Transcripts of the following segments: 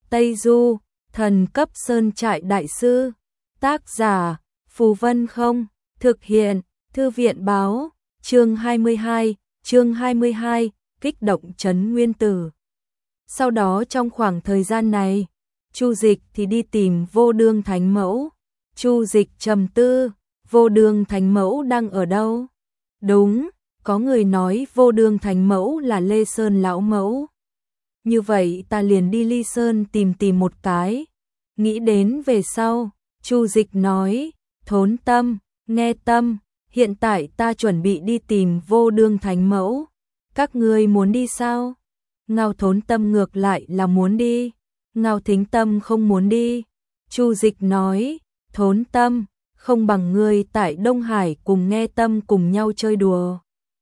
Tây Du, thần cấp sơn trại đại sư. Tác giả, Phù Vân Không, thực hiện, Thư viện báo, chương 22, kích động trấn Nguyên Tử. Sau đó trong khoảng thời gian này, Chu Dịch thì đi tìm Vô Đương Thánh Mẫu. Chu Dịch trầm tư, Vô Đương Thánh Mẫu đang ở đâu? Đúng, có người nói Vô Đương Thánh Mẫu là Lê Sơn lão mẫu. Như vậy ta liền đi Ly Sơn tìm một cái. Nghĩ đến về sau, Chu Dịch nói, Thốn Tâm, nghe tâm, hiện tại ta chuẩn bị đi tìm Vô Đương Thánh Mẫu. Các ngươi muốn đi sao? Ngao Thốn Tâm ngược lại là muốn đi, Ngao Thính Tâm không muốn đi. Chu Dịch nói, Thốn Tâm, không bằng ngươi tại Đông Hải cùng nghe tâm cùng nhau chơi đùa.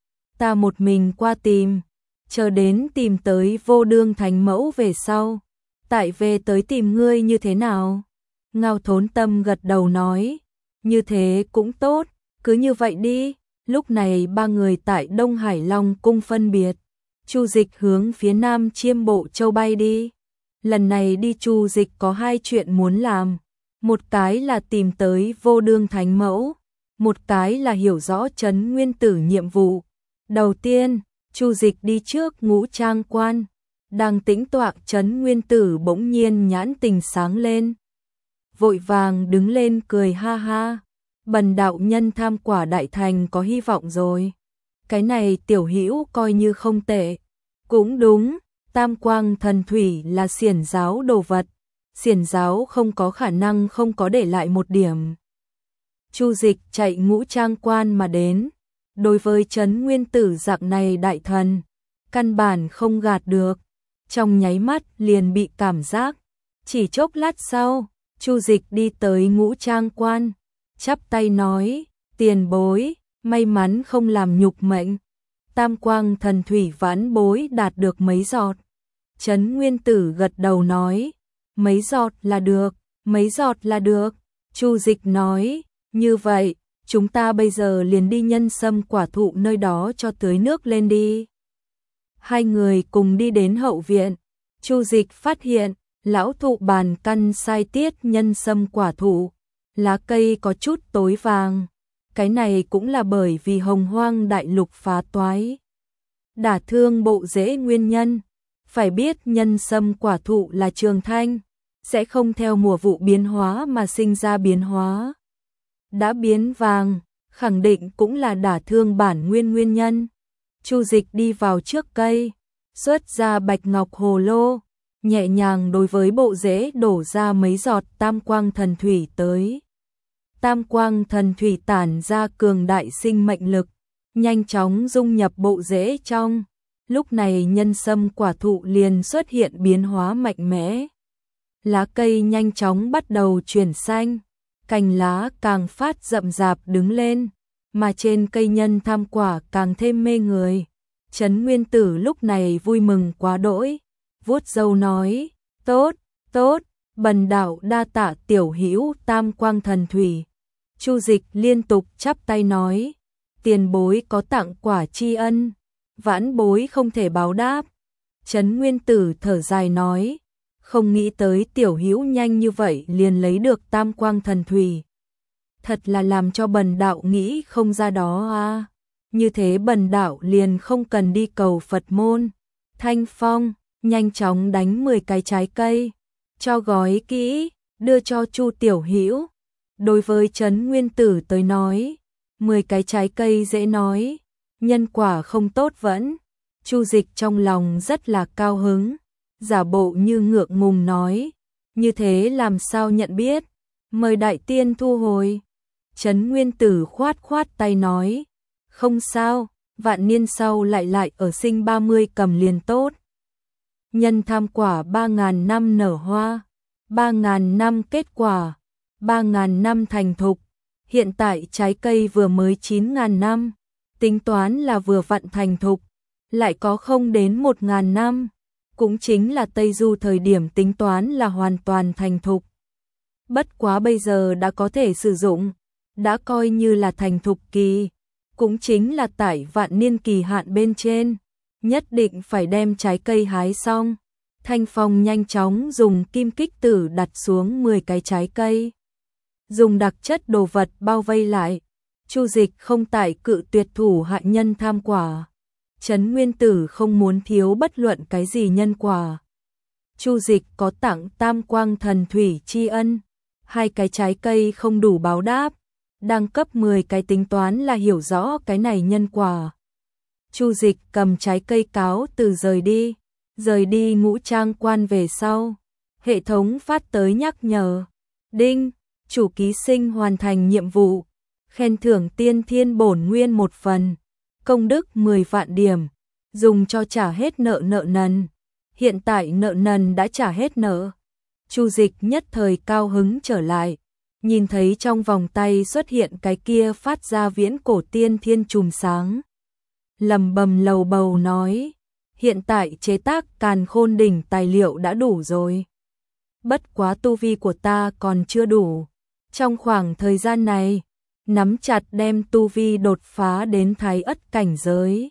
Ta một mình qua tìm, chờ đến tìm tới Vô Đương Thánh Mẫu về sau, tại về tới tìm ngươi như thế nào? Ngao Thốn Tâm gật đầu nói, như thế cũng tốt, cứ như vậy đi. Lúc này ba người tại Đông Hải Long cung phân biệt. Chu Dịch hướng phía Nam Chiêm Bộ Châu bay đi. Lần này đi Chu Dịch có hai chuyện muốn làm. Một cái là tìm tới Vô Đương Thánh Mẫu, một cái là hiểu rõ trấn Nguyên Tử nhiệm vụ. Đầu tiên, Chu Dịch đi trước Ngũ Trang Quan, đang tĩnh tọa trấn Nguyên Tử bỗng nhiên nhãn tình sáng lên. Vội vàng đứng lên cười ha ha, Bần đạo nhân tham quả đại thành có hy vọng rồi. Cái này tiểu hữu coi như không tệ. Cũng đúng, Tam Quang Thần Thủy là xiển giáo đồ vật, xiển giáo không có khả năng không có để lại một điểm. Chu Dịch chạy Ngũ Trang Quan mà đến, đối với trấn Nguyên Tử dạng này đại thần, căn bản không gạt được, trong nháy mắt liền bị cảm giác. Chỉ chốc lát sau, Chu Dịch đi tới Ngũ Trang Quan, chắp tay nói, tiền bối, may mắn không làm nhục mệnh. Tam Quang Thần Thủy vãn bối đạt được mấy giọt. Trấn Nguyên Tử gật đầu nói, mấy giọt là được, mấy giọt là được. Chu Dịch nói, như vậy, chúng ta bây giờ liền đi Nhân Sâm quả thụ nơi đó cho tưới nước lên đi. Hai người cùng đi đến hậu viện. Chu Dịch phát hiện, lão thụ bàn căn sai tiết nhân sâm quả thụ, lá cây có chút tối vàng. Cái này cũng là bởi vì Hồng Hoang đại lục phá toái, đả thương bộ rễ nguyên nhân. Phải biết nhân sâm quả thụ là trường thanh, sẽ không theo mùa vụ biến hóa mà sinh ra biến hóa. Đã biến vàng, khẳng định cũng là đả thương bản nguyên nhân. Chu Dịch đi vào trước cây, xuất ra bạch ngọc hồ lô, nhẹ nhàng đối với bộ rễ đổ ra mấy giọt Tam Quang Thần Thủy tới. Tam Quang Thần Thủy tản ra cường đại sinh mệnh lực, nhanh chóng dung nhập bộ rễ trong. Lúc này nhân sâm quả thụ liền xuất hiện biến hóa mạnh mẽ. Lá cây nhanh chóng bắt đầu chuyển xanh, cành lá càng phát rậm rạp đứng lên, mà trên cây nhân tham quả càng thêm mê người. Trấn Nguyên Tử lúc này vui mừng quá đỗi, vuốt râu nói, tốt, tốt, bần đạo đa tạ tiểu hữu Tam Quang Thần Thủy. Chu Dịch liên tục chắp tay nói, tiền bối có tặng quả tri ân, vãn bối không thể báo đáp. Trấn Nguyên Tử thở dài nói, không nghĩ tới tiểu hữu nhanh như vậy liền lấy được Tam Quang Thần Thủy. Thật là làm cho bần đạo nghĩ không ra đó à. Như thế bần đạo liền không cần đi cầu Phật môn. Thanh Phong nhanh chóng đánh 10 cái trái cây, cho gói kỹ, đưa cho Chu tiểu hữu. Đối với Trấn Nguyên Tử tới nói, 10 cái trái cây dễ nói, nhân quả không tốt vẫn. Chu Dịch trong lòng rất là cao hứng, giả bộ như ngượng ngùng nói, như thế làm sao nhận biết, mời đại tiên thu hồi. Trấn Nguyên Tử khoát khoát tay nói, không sao, vạn niên sau lại ở sinh 30 cầm liền tốt. Nhân tham quả 3.000 năm nở hoa, 3.000 năm kết quả, 3.000 năm thành thục. Hiện tại trái cây vừa mới 9.000 năm, tính toán là vừa vặn thành thục, lại có không đến 1.000 năm, cũng chính là Tây Du thời điểm tính toán là hoàn toàn thành thục. Bất quá bây giờ đã có thể sử dụng, đã coi như là thành thục kỳ, cũng chính là tại vạn niên kỳ hạn bên trên, nhất định phải đem trái cây hái xong, Thanh Phong nhanh chóng dùng kim kích tử đặt xuống 10 cái trái cây. Dùng đặc chất đồ vật bao vây lại. Chu Dịch không tại cự tuyệt thủ hạ nhân tham quả. Trấn Nguyên Tử không muốn thiếu bất luận cái gì nhân quả. Chu Dịch có tặng Tam Quang Thần Thủy tri ân. 2 cái trái cây không đủ báo đáp. Đang cấp 10 cái tính toán là hiểu rõ cái này nhân quả. Chu Dịch cầm trái cây cáo từ rời đi Ngũ Trang Quan về sau. Hệ thống phát tới nhắc nhở. Đinh, chủ ký sinh hoàn thành nhiệm vụ. Khen thưởng tiên thiên bổn nguyên 1 phần. Công đức 10 vạn điểm. Dùng cho trả hết nợ nần. Hiện tại nợ nần đã trả hết nợ. Chu Dịch nhất thời cao hứng trở lại. Nhìn thấy trong vòng tay xuất hiện cái kia phát ra viễn cổ tiên thiên chùm sáng. Lầm bầm lầu bầu nói. Hiện tại chế tác Càn Khôn Đỉnh tài liệu đã đủ rồi. Bất quá tu vi của ta còn chưa đủ. Trong khoảng thời gian này, nắm chặt đem tu vi đột phá đến Thái Ất cảnh giới.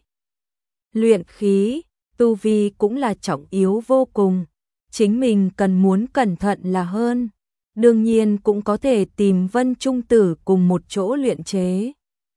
Luyện khí, tu vi cũng là trọng yếu vô cùng. Chính mình cần muốn cẩn thận là hơn. Đương nhiên cũng có thể tìm Vân Trung Tử cùng một chỗ luyện chế.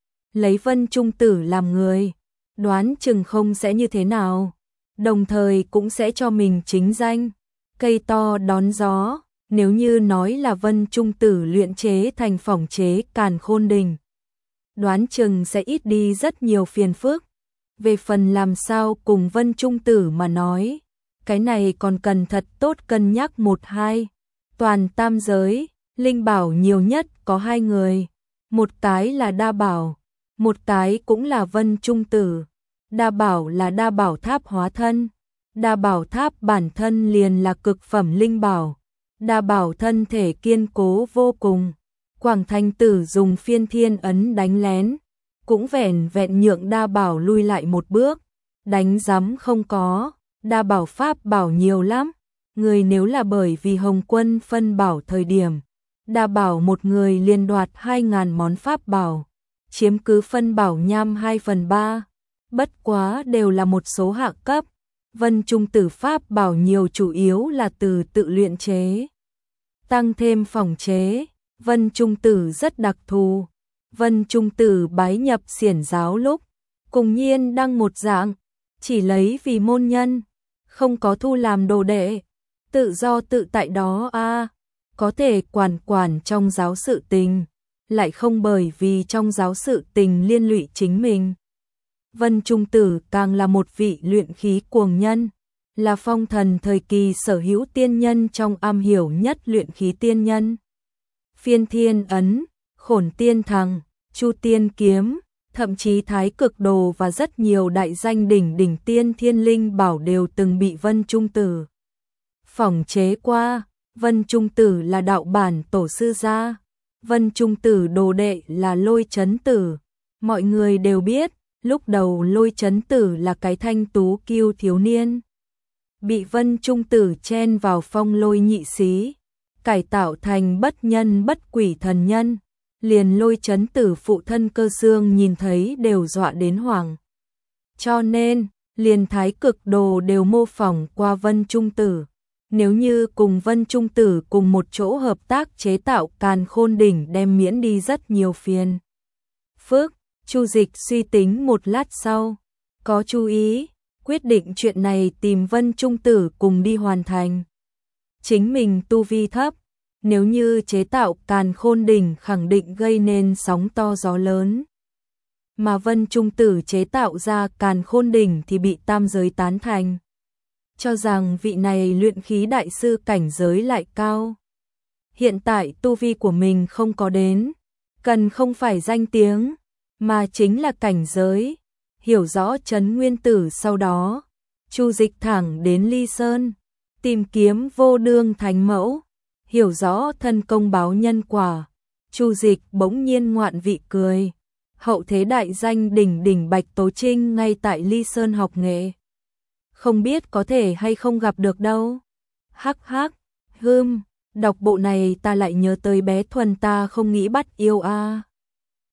Lấy Vân Trung Tử làm người, đoán chừng không sẽ như thế nào. Đồng thời cũng sẽ cho mình chính danh. Cây to đón gió, nếu như nói là Vân Trung Tử luyện chế thành phỏng chế Càn Khôn Đỉnh. Đoán chừng sẽ ít đi rất nhiều phiền phức. Về phần làm sao cùng Vân Trung Tử mà nói, cái này còn cần thật tốt cân nhắc 1-2. Toàn tam giới, linh bảo nhiều nhất có 2 người. Một cái là Đa Bảo, một cái cũng là Vân Trung Tử. Đa Bảo là Đa Bảo Tháp hóa thân. Đa Bảo Tháp bản thân liền là cực phẩm linh bảo. Đa Bảo thân thể kiên cố vô cùng. Quảng Thành Tử dùng Phiên Thiên ấn đánh lén, cũng vẻn vẹn nhượng Đa Bảo lui lại một bước. Đánh rắm không có, Đa Bảo pháp bảo nhiều lắm. Người nếu là bởi vì Hồng Quân phân bảo thời điểm, Đa Bảo một người liên đoạt 2.000 món pháp bảo, chiếm cứ phân bảo nham 2/3. Bất quá đều là một số hạ cấp. Vân Trung Tử pháp bảo nhiều chủ yếu là từ tự luyện chế. Tăng thêm phỏng chế, Vân Trung Tử rất đặc thù. Vân Trung Tử bái nhập Xiển giáo lúc, cùng Nhiên Đăng một dạng, chỉ lấy vì môn nhân, không có thu làm đồ đệ, tự do tự tại đó có thể quản trong giáo sự tình, lại không bởi vì trong giáo sự tình liên lụy chính mình. Vân Trung Tử càng là một vị luyện khí cuồng nhân, là Phong Thần thời kỳ sở hữu tiên nhân trong am hiểu nhất luyện khí tiên nhân. Phiên Thiên ấn, Khổn Tiên Thằng, Chu Tiên kiếm, thậm chí Thái Cực đồ và rất nhiều đại danh đỉnh tiên thiên linh bảo đều từng bị Vân Trung Tử phỏng chế qua. Vân Trung Tử là đạo bản tổ sư gia. Vân Trung Tử đồ đệ là Lôi Chấn Tử. Mọi người đều biết, lúc đầu Lôi Chấn Tử là cái thanh tú kiêu thiếu niên. Bị Vân Trung Tử chen vào phong lôi nhị xí, cải tạo thành bất nhân bất quỷ thần nhân. Liền Lôi Chấn Tử phụ thân Cơ Xương nhìn thấy đều dọa đến hoảng. Cho nên, liền Thái Cực đồ đều mô phỏng qua Vân Trung Tử. Nếu như cùng Vân Trung Tử cùng một chỗ hợp tác chế tạo Càn Khôn Đỉnh đem miễn đi rất nhiều phiền phức. Chu Dịch suy tính một lát sau, có chú ý, quyết định chuyện này tìm Vân Trung Tử cùng đi hoàn thành. Chính mình tu vi thấp, nếu như chế tạo Càn Khôn Đỉnh khẳng định gây nên sóng to gió lớn. Mà Vân Trung Tử chế tạo ra Càn Khôn Đỉnh thì bị tam giới tán thành, cho rằng vị này luyện khí đại sư cảnh giới lại cao. Hiện tại tu vi của mình không có đến, cần không phải danh tiếng, mà chính là cảnh giới. Hiểu rõ Trấn Nguyên Tử sau đó, Chu Dịch thẳng đến Ly Sơn, tìm kiếm Vô Đương Thánh Mẫu, hiểu rõ thân công báo nhân quả. Chu Dịch bỗng nhiên ngoạn vị cười, hậu thế đại danh đỉnh Bạch Tố Trinh ngay tại Ly Sơn học nghệ. Không biết có thể hay không gặp được đâu. Hắc hắc, đọc bộ này ta lại nhớ tới bé Thuần ta không nghĩ bắt yêu